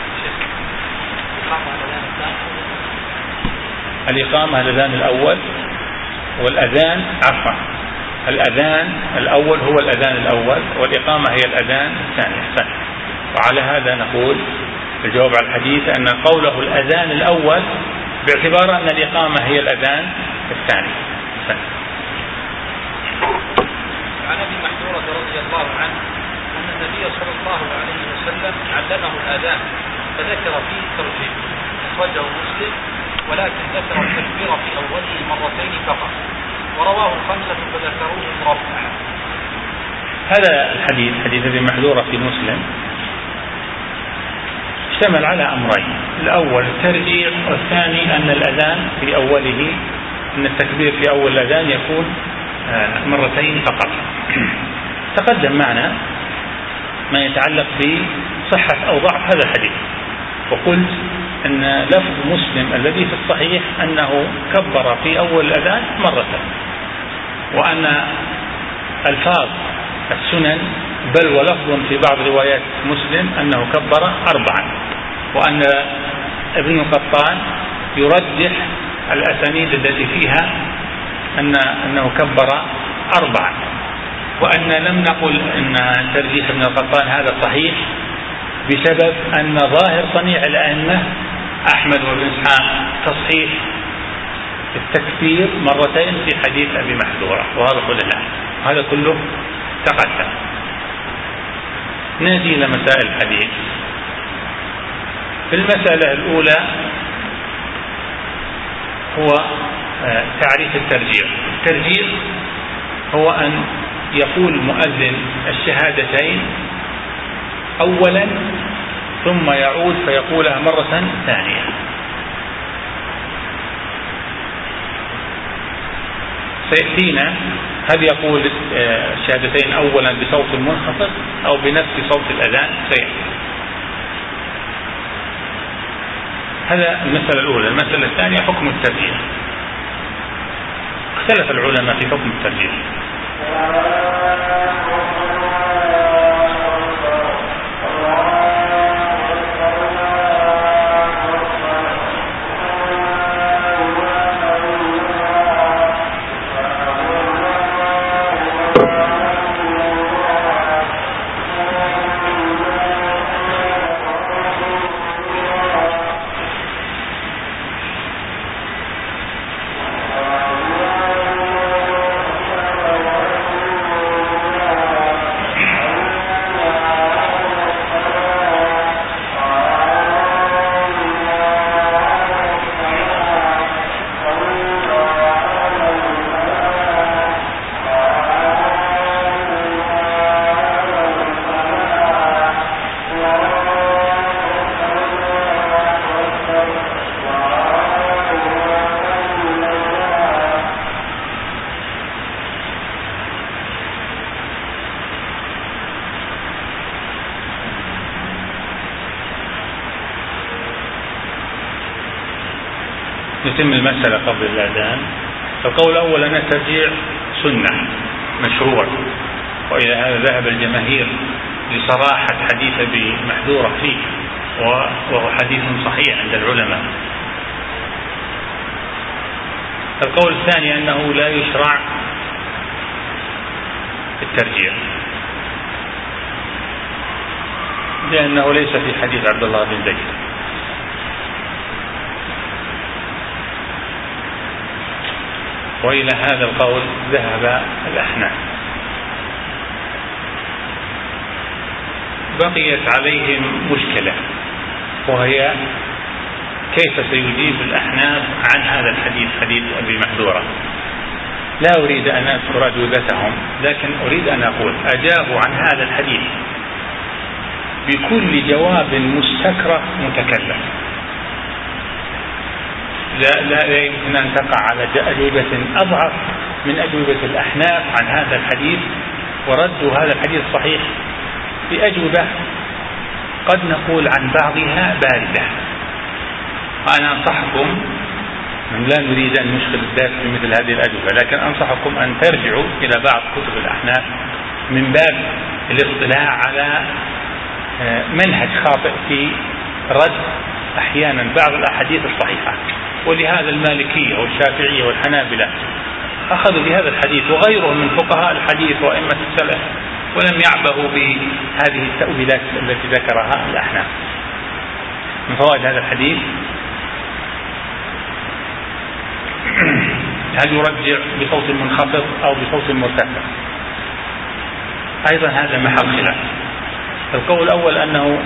الإقامة الأذان الأول، والأذان عفوا الأذان الأول هو الأذان الأول، والإقامة هي الأذان الثاني. وعلى هذا نقول الجواب على الحديث أن قوله الأذان الأول باعتبار أن الإقامة هي الأذان الثاني. عن أبي محذورة رضي الله عنه أن النبي صلى الله عليه وسلم علمه الأذان فذكر فيه الترجيح، أخرجه مسلم، ولكن ذكر التكبير في أوله مرتين فقط، ورواه الخمسة فذكروه مرفعا. هذا الحديث حديث أبي محذورة في مسلم اشتمل على أمرين: الأول الترجيع، والثاني أن الأذان في أوله أن التكبير في أول الأذان يكون مرتين فقط. تقدم معنا ما يتعلق بصحة أو ضعف هذا الحديث، وقلت أن لفظ مسلم الذي في الصحيح أنه كبر في أول الأذان مرة، وأن ألفاظ السنن بل ولفظ في بعض روايات مسلم أنه كبر أربعا، وأن ابن القطان يرجح الأسانيد التي فيها أن أنه كبر أربعا، وأن لم نقل أن ترجيح ابن القطان هذا صحيح بسبب أن ظاهر صنيع الأئمة أحمد وابن إسحاق تصحيح التكبير مرتين في حديث أبي محذورة، وهذا كل الآن وهذا كله تقدم. نأتي إلى مسائل الحديث. في المسألة الأولى هو تعريف الترجيع. الترجيع هو أن يقول مؤذن الشهادتين أولا ثم يعود فيقولها مرة ثانية. سيأتينا هل يقول الشهادتين أولا بصوت منخفض أو بنفس صوت الأذان سيأتي. هذا المسألة الأولى. المسألة الثانية حكم الترجيح. اختلف العلماء في حكم الترجيح. نتم المسألة قبل الأذان. القول الأول أن الترجيع سنة مشروع، وإلى هذا ذهب الجماهير لصراحة حديث أبي محذورة فيه، وهو حديث صحيح عند العلماء. القول الثاني أنه لا يشرع الترجيع، لأنه ليس في حديث عبد الله بن زيد. وإلى هذا القول ذهب الأحناف. بقيت عليهم مشكلة، وهي كيف سيجيب الأحناف عن هذا الحديث، حديث أبي محذورة. لا أريد أن أذكر أجوبتهم، لكن أريد أن أقول أجابوا عن هذا الحديث بكل جواب مستكره متكلف. لا, لا, لا يمكن أن تقع على أجوبة أضعف من أجوبة الأحناف عن هذا الحديث، وردوا هذا الحديث الصحيح بأجوبة قد نقول عن بعضها باردة. وأنا أنصحكم، من لا نريد أن نشغل الدرس بمثل هذه الأجوبة، لكن أنصحكم أن ترجعوا إلى بعض كتب الأحناف من باب الاطلاع على منهج خاطئ في رد أحيانا بعض الأحاديث الصحيحة. ولهذا المالكية والشافعية والحنابلة أخذوا بهذا الحديث، وغيرهم من فقهاء الحديث وأئمة السلف، ولم يعبهوا بهذه التأويلات التي ذكرها الأحناف. من فوائد هذا الحديث: هل يرجع بصوت منخفض أو بصوت مرتفع؟ أيضا هذا محل خلاف. القول الأول أنه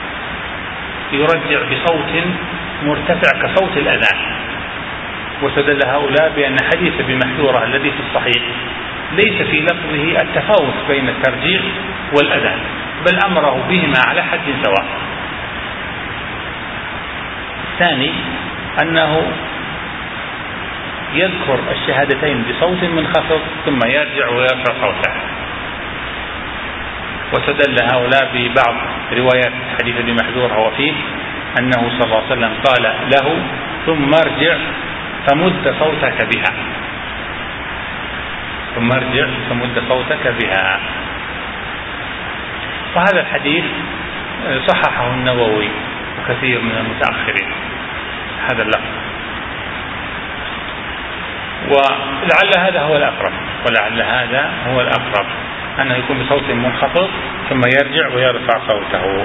يرجع بصوت مرتفع كصوت الأذان، واستدل هؤلاء بأن حديث بمحذورة الذي في الصحيح ليس في لفظه التفاوت بين الترجيع والأذان، بل أمره بهما على حد سواء. الثاني أنه يذكر الشهادتين بصوت منخفض ثم يرجع ويرفع صوته، واستدل هؤلاء ببعض روايات حديث ابن محذور هو فيه أنه صلى الله عليه وسلم قال له: ثم ارجع فمد صوتك بها، ثم ارجع فمد صوتك بها. وهذا الحديث صححه النووي وكثير من المتأخرين هذا اللفظ، ولعل هذا هو الأقرب، ولعل هذا هو الأقرب أنه يكون بصوت منخفض ثم يرجع ويرفع صوته.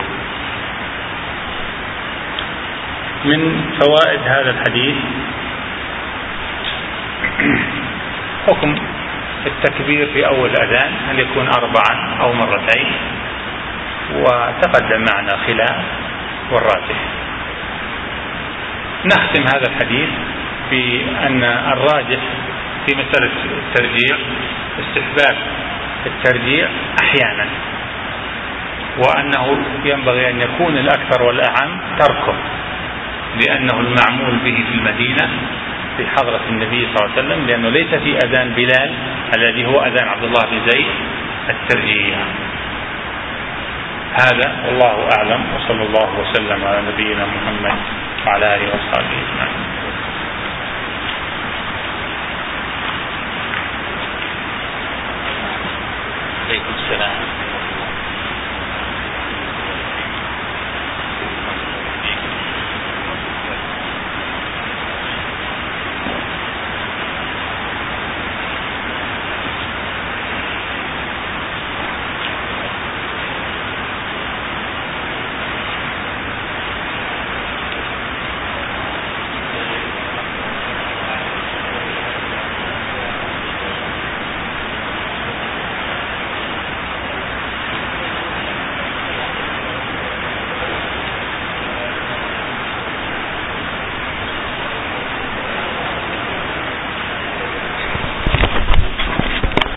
من فوائد هذا الحديث حكم التكبير في أول الأذان، هل يكون أربعا أو مرتين، وتقدم معنا خلاف والراجح. نختم هذا الحديث بأن الراجح في مسألة الترجيع استحباب الترجيع أحيانا، وأنه ينبغي أن يكون الأكثر والأعم تركه، لأنه المعمول به في المدينة في حضرة النبي صلى الله عليه وسلم، لأنه ليس في أذان بلال الذي هو أذان عبد الله بن زيد الترجيع. هذا والله أعلم، وصلى الله وسلم على نبينا محمد وعلى آله وصحبه أجمعين. السلام.